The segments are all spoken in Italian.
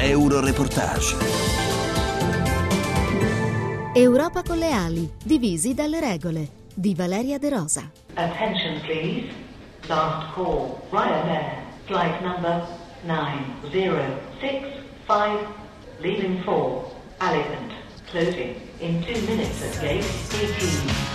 Euroreportage. Europa con le ali, divisi dalle regole, di Valeria De Rosa. Attention please. Last call. Ryanair. Flight number 9065. Leaving for Alicante. Closing in 2 minutes at gate 18.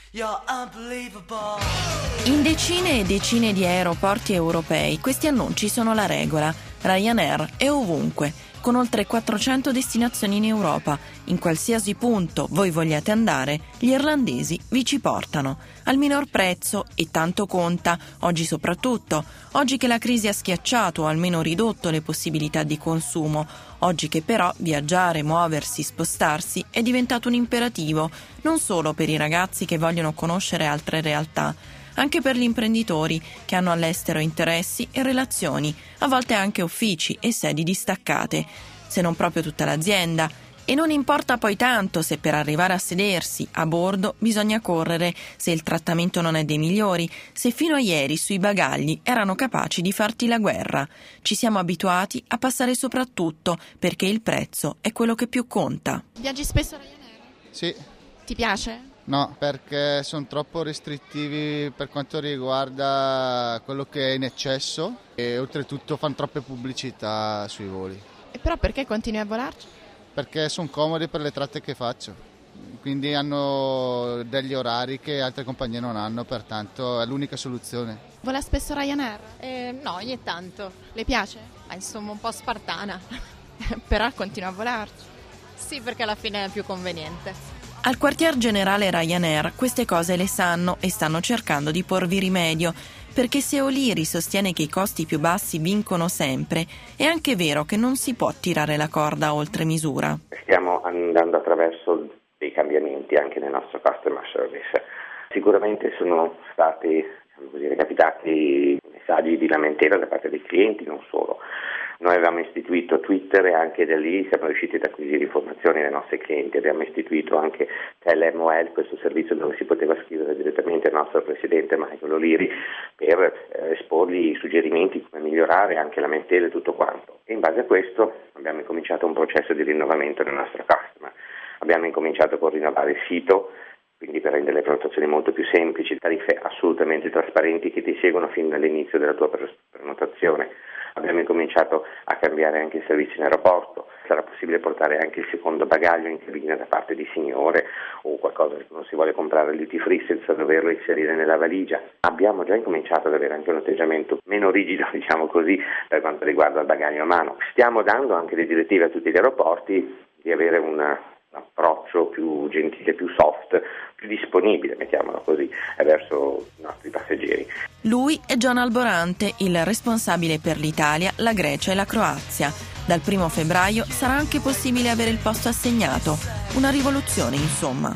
In decine e decine di aeroporti europei questi annunci sono la regola. Ryanair è ovunque, con oltre 400 destinazioni in Europa. In qualsiasi punto voi vogliate andare, gli irlandesi vi ci portano. Al minor prezzo, e tanto conta, oggi soprattutto, oggi che la crisi ha schiacciato o almeno ridotto le possibilità di consumo, oggi che però viaggiare, muoversi, spostarsi è diventato un imperativo, non solo per i ragazzi che vogliono conoscere altre realtà, anche per gli imprenditori che hanno all'estero interessi e relazioni, a volte anche uffici e sedi distaccate, se non proprio tutta l'azienda. E non importa poi tanto se per arrivare a sedersi a bordo bisogna correre, se il trattamento non è dei migliori, se fino a ieri sui bagagli erano capaci di farti la guerra. Ci siamo abituati a passare soprattutto perché il prezzo è quello che più conta. Viaggi spesso a Ryanair? Sì. Ti piace? No, perché sono troppo restrittivi per quanto riguarda quello che è in eccesso e oltretutto fanno troppe pubblicità sui voli. E però perché continui a volarci? Perché sono comodi per le tratte che faccio, quindi hanno degli orari che altre compagnie non hanno, pertanto è l'unica soluzione. Vola spesso Ryanair? No, ogni tanto. Le piace? Ma insomma un po' spartana. Però continua a volarci. Sì, perché alla fine è più conveniente. Al quartier generale Ryanair queste cose le sanno e stanno cercando di porvi rimedio, perché se O'Leary sostiene che i costi più bassi vincono sempre, è anche vero che non si può tirare la corda oltre misura. Stiamo andando attraverso dei cambiamenti anche nel nostro customer service. Sicuramente sono stati recapitati messaggi di lamentela da parte dei clienti, non solo. Noi avevamo istituito Twitter e anche da lì siamo riusciti ad acquisire informazioni dai nostri clienti. Abbiamo istituito anche TeleMOL, questo servizio dove si poteva scrivere direttamente al nostro presidente Michael O'Leary per esporgli i suggerimenti come migliorare, anche lamentele e tutto quanto. E in base a questo abbiamo incominciato un processo di rinnovamento del nostro customer. Abbiamo incominciato con rinnovare il sito, quindi per rendere le prenotazioni molto più semplici, tariffe assolutamente trasparenti che ti seguono fin dall'inizio della tua prenotazione. Abbiamo incominciato a cambiare anche il servizio in aeroporto, sarà possibile portare anche il secondo bagaglio in cabina da parte di signore o qualcosa che non si vuole comprare al duty free senza doverlo inserire nella valigia. Abbiamo già incominciato ad avere anche un atteggiamento meno rigido, diciamo così, per quanto riguarda il bagaglio a mano. Stiamo dando anche le direttive a tutti gli aeroporti di avere un approccio più gentile, più soft, più disponibile, mettiamolo così, verso i nostri passeggeri. Lui è John Alborante, il responsabile per l'Italia, la Grecia e la Croazia. Dal 1 febbraio sarà anche possibile avere il posto assegnato. Una rivoluzione, insomma.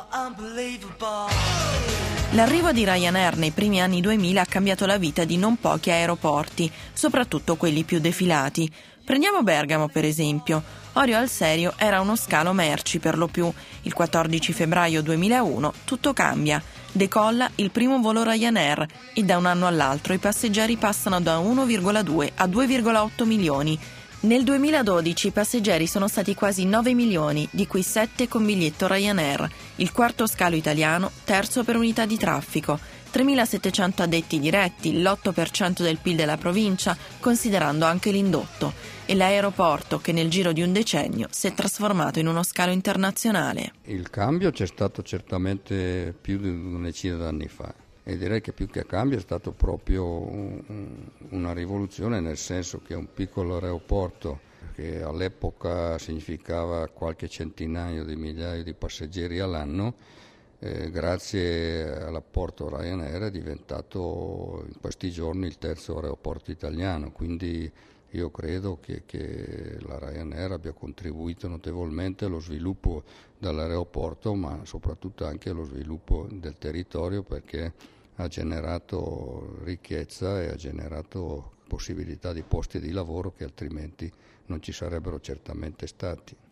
L'arrivo di Ryanair nei primi anni 2000 ha cambiato la vita di non pochi aeroporti, soprattutto quelli più defilati. Prendiamo Bergamo, per esempio. Orio al Serio era uno scalo merci per lo più. Il 14 febbraio 2001 tutto cambia. Decolla il primo volo Ryanair e da un anno all'altro i passeggeri passano da 1,2 a 2,8 milioni. Nel 2012 i passeggeri sono stati quasi 9 milioni, di cui 7 con biglietto Ryanair, il quarto scalo italiano, terzo per unità di traffico. 3.700 addetti diretti, l'8% del PIL della provincia, considerando anche l'indotto, e l'aeroporto che nel giro di un decennio si è trasformato in uno scalo internazionale. Il cambio c'è stato certamente più di una decina d'anni fa e direi che più che cambio è stato proprio una rivoluzione, nel senso che un piccolo aeroporto che all'epoca significava qualche centinaio di migliaia di passeggeri all'anno, grazie all'apporto Ryanair è diventato in questi giorni il terzo aeroporto italiano, quindi io credo che la Ryanair abbia contribuito notevolmente allo sviluppo dell'aeroporto, ma soprattutto anche allo sviluppo del territorio, perché ha generato ricchezza e ha generato possibilità di posti di lavoro che altrimenti non ci sarebbero certamente stati.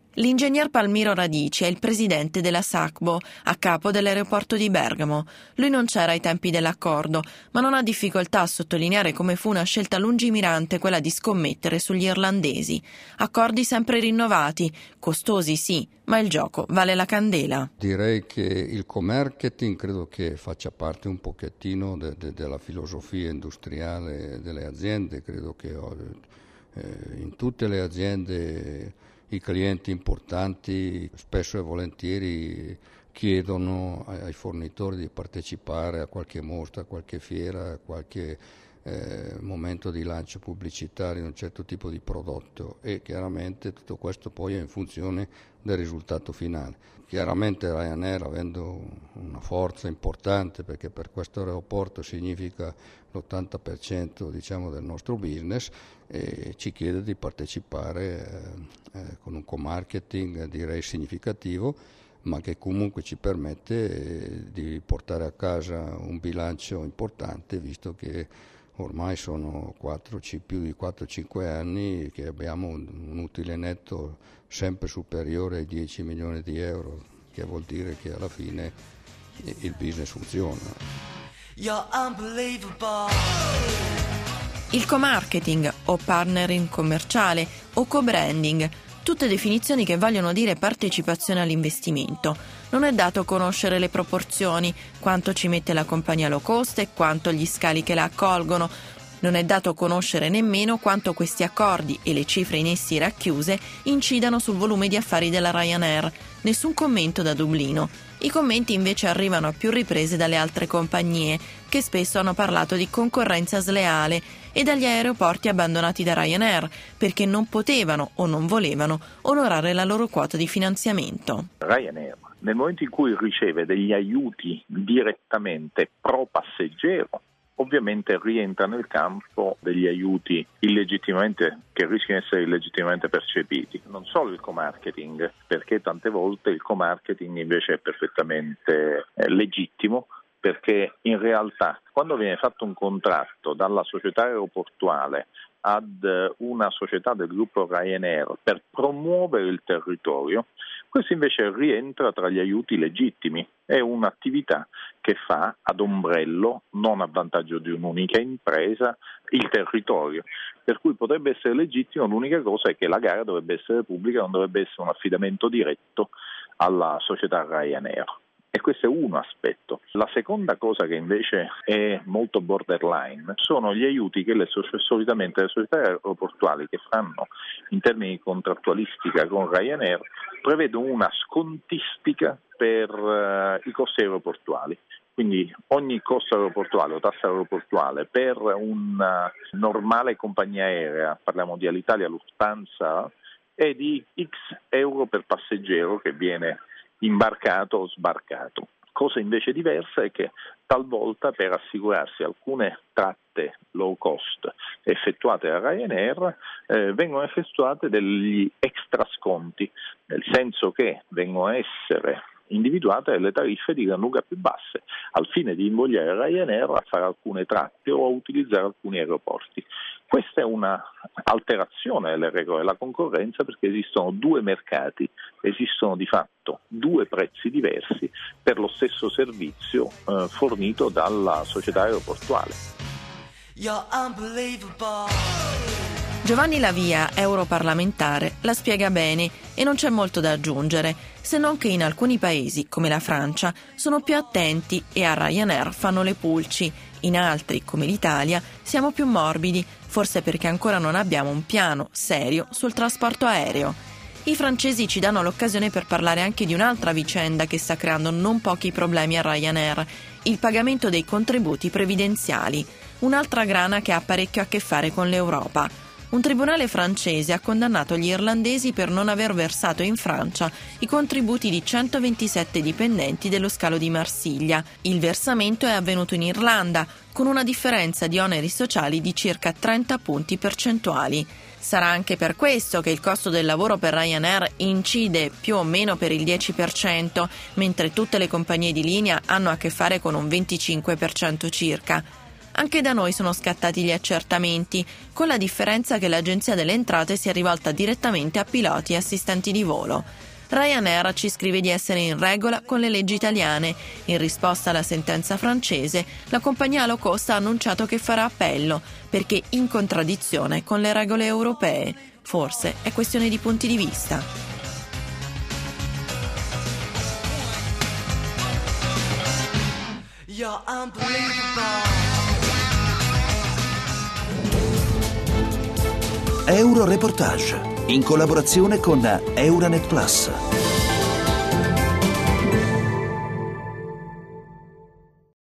L'ingegner Palmiro Radici è il presidente della SACBO, a capo dell'aeroporto di Bergamo. Lui non c'era ai tempi dell'accordo, ma non ha difficoltà a sottolineare come fu una scelta lungimirante quella di scommettere sugli irlandesi. Accordi sempre rinnovati, costosi sì, ma il gioco vale la candela. Direi che il co-marketing credo che faccia parte un pochettino della filosofia industriale delle aziende. Credo che in tutte le aziende i clienti importanti spesso e volentieri chiedono ai fornitori di partecipare a qualche mostra, a qualche fiera, a qualche momento di lancio pubblicitario di un certo tipo di prodotto, e chiaramente tutto questo poi è in funzione del risultato finale. Chiaramente Ryanair, avendo una forza importante, perché per questo aeroporto significa l'80% del nostro business, ci chiede di partecipare con un co-marketing direi significativo, ma che comunque ci permette di portare a casa un bilancio importante, visto che ormai sono più di 4-5 anni che abbiamo un utile netto sempre superiore ai 10 milioni di euro, che vuol dire che alla fine il business funziona. Il co-marketing o partnering commerciale o co-branding, tutte definizioni che vogliono dire partecipazione all'investimento. Non è dato conoscere le proporzioni, quanto ci mette la compagnia low cost e quanto gli scali che la accolgono. Non è dato conoscere nemmeno quanto questi accordi e le cifre in essi racchiuse incidano sul volume di affari della Ryanair. Nessun commento da Dublino. I commenti invece arrivano a più riprese dalle altre compagnie, che spesso hanno parlato di concorrenza sleale, e dagli aeroporti abbandonati da Ryanair, perché non potevano o non volevano onorare la loro quota di finanziamento. Ryanair, nel momento in cui riceve degli aiuti direttamente pro passeggero, ovviamente rientra nel campo degli aiuti che rischiano di essere illegittimamente percepiti. Non solo il co-marketing, perché tante volte il co-marketing invece è perfettamente legittimo, perché in realtà quando viene fatto un contratto dalla società aeroportuale ad una società del gruppo Ryanair per promuovere il territorio, questo invece rientra tra gli aiuti legittimi. È un'attività che fa ad ombrello, non a vantaggio di un'unica impresa, il territorio. Per cui potrebbe essere legittimo, l'unica cosa è che la gara dovrebbe essere pubblica, non dovrebbe essere un affidamento diretto alla società Ryanair. E questo è un aspetto. La seconda cosa che invece è molto borderline sono gli aiuti che solitamente le società aeroportuali che fanno in termini di contrattualistica con Ryanair prevedono una scontistica per i costi aeroportuali. Quindi ogni costo aeroportuale o tassa aeroportuale per una normale compagnia aerea, parliamo di Alitalia, Lufthansa, è di X euro per passeggero che viene imbarcato o sbarcato. Cosa invece diversa è che talvolta per assicurarsi alcune tratte low cost effettuate da Ryanair vengono effettuate degli extra sconti, nel senso che vengono a essere individuate delle tariffe di gran lunga più basse, al fine di invogliare Ryanair a fare alcune tratte o a utilizzare alcuni aeroporti. Questa è una alterazione delle regole della concorrenza, perché esistono due mercati, esistono di fatto due prezzi diversi per lo stesso servizio fornito dalla società aeroportuale. Giovanni Lavia, europarlamentare, la spiega bene e non c'è molto da aggiungere, se non che in alcuni paesi, come la Francia, sono più attenti e a Ryanair fanno le pulci. In altri, come l'Italia, siamo più morbidi, forse perché ancora non abbiamo un piano serio sul trasporto aereo. I francesi ci danno l'occasione per parlare anche di un'altra vicenda che sta creando non pochi problemi a Ryanair, il pagamento dei contributi previdenziali, un'altra grana che ha parecchio a che fare con l'Europa. Un tribunale francese ha condannato gli irlandesi per non aver versato in Francia i contributi di 127 dipendenti dello scalo di Marsiglia. Il versamento è avvenuto in Irlanda, con una differenza di oneri sociali di circa 30 punti percentuali. Sarà anche per questo che il costo del lavoro per Ryanair incide più o meno per il 10%, mentre tutte le compagnie di linea hanno a che fare con un 25% circa. Anche da noi sono scattati gli accertamenti, con la differenza che l'Agenzia delle Entrate si è rivolta direttamente a piloti e assistenti di volo. Ryanair ci scrive di essere in regola con le leggi italiane. In risposta alla sentenza francese, la compagnia low cost ha annunciato che farà appello, perché in contraddizione con le regole europee. Forse è questione di punti di vista. Euroreportage, in collaborazione con Euranet Plus.